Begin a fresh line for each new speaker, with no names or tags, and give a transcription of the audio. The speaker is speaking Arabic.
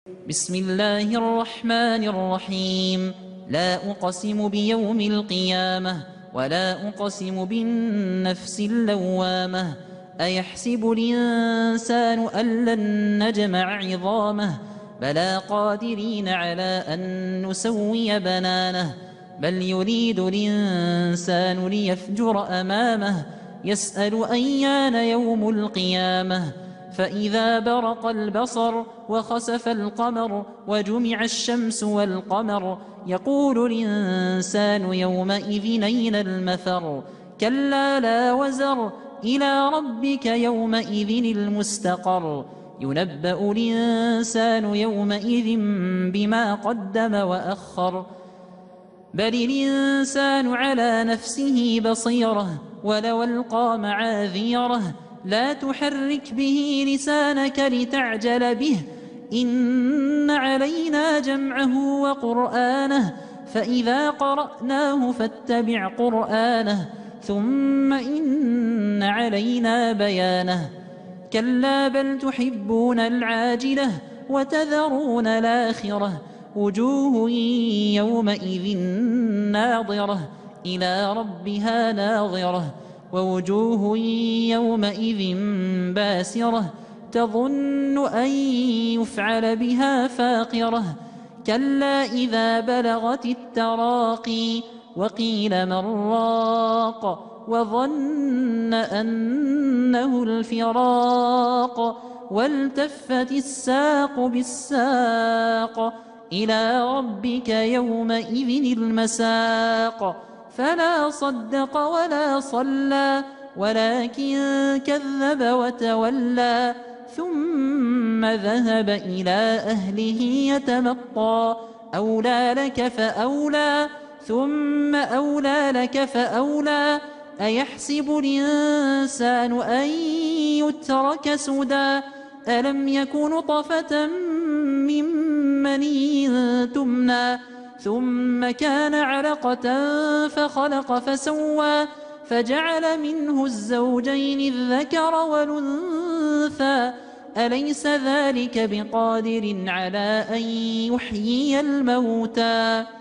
بسم الله الرحمن الرحيم. لا أقسم بيوم القيامة ولا أقسم بالنفس اللوامة. أيحسب الإنسان أن لن نجمع عظامه بلى قادرين على أن نسوي بنانه بل يريد الإنسان ليفجر أمامه يسأل أيان يوم القيامة فإذا برق البصر وخسف القمر وجمع الشمس والقمر يقول الإنسان يومئذ أين المفر كلا لا وزر إلى ربك يومئذ المستقر ينبأ الإنسان يومئذ بما قدم وأخر بل الإنسان على نفسه بصيرة ولو ألقى معاذيره لا تحرك به لسانك لتعجل به إن علينا جمعه وقرآنه فإذا قرأناه فاتبع قرآنه ثم إن علينا بيانه كلا بل تحبون العاجلة وتذرون الآخرة وجوه يومئذ ناظرة إلى ربها ناظرة ووجوه يومئذ باسرة تظن أن يفعل بها فاقرة كلا إذا بلغت التراقي وقيل من راق وظن أنه الفراق والتفت الساق بالساق إلى ربك يومئذ المساق فلا صدق ولا صلى ولكن كذب وتولى ثم ذهب إلى أهله يتمطى أولى لك فأولى ثم أولى لك فأولى أيحسب الإنسان أن يترك سدى ألم يك نطفة من مني تمنى ثم كان علقة فخلق فسوى فجعل منه الزوجين الذكر والأنثى أليس ذلك بقادر على أن يحيي الموتى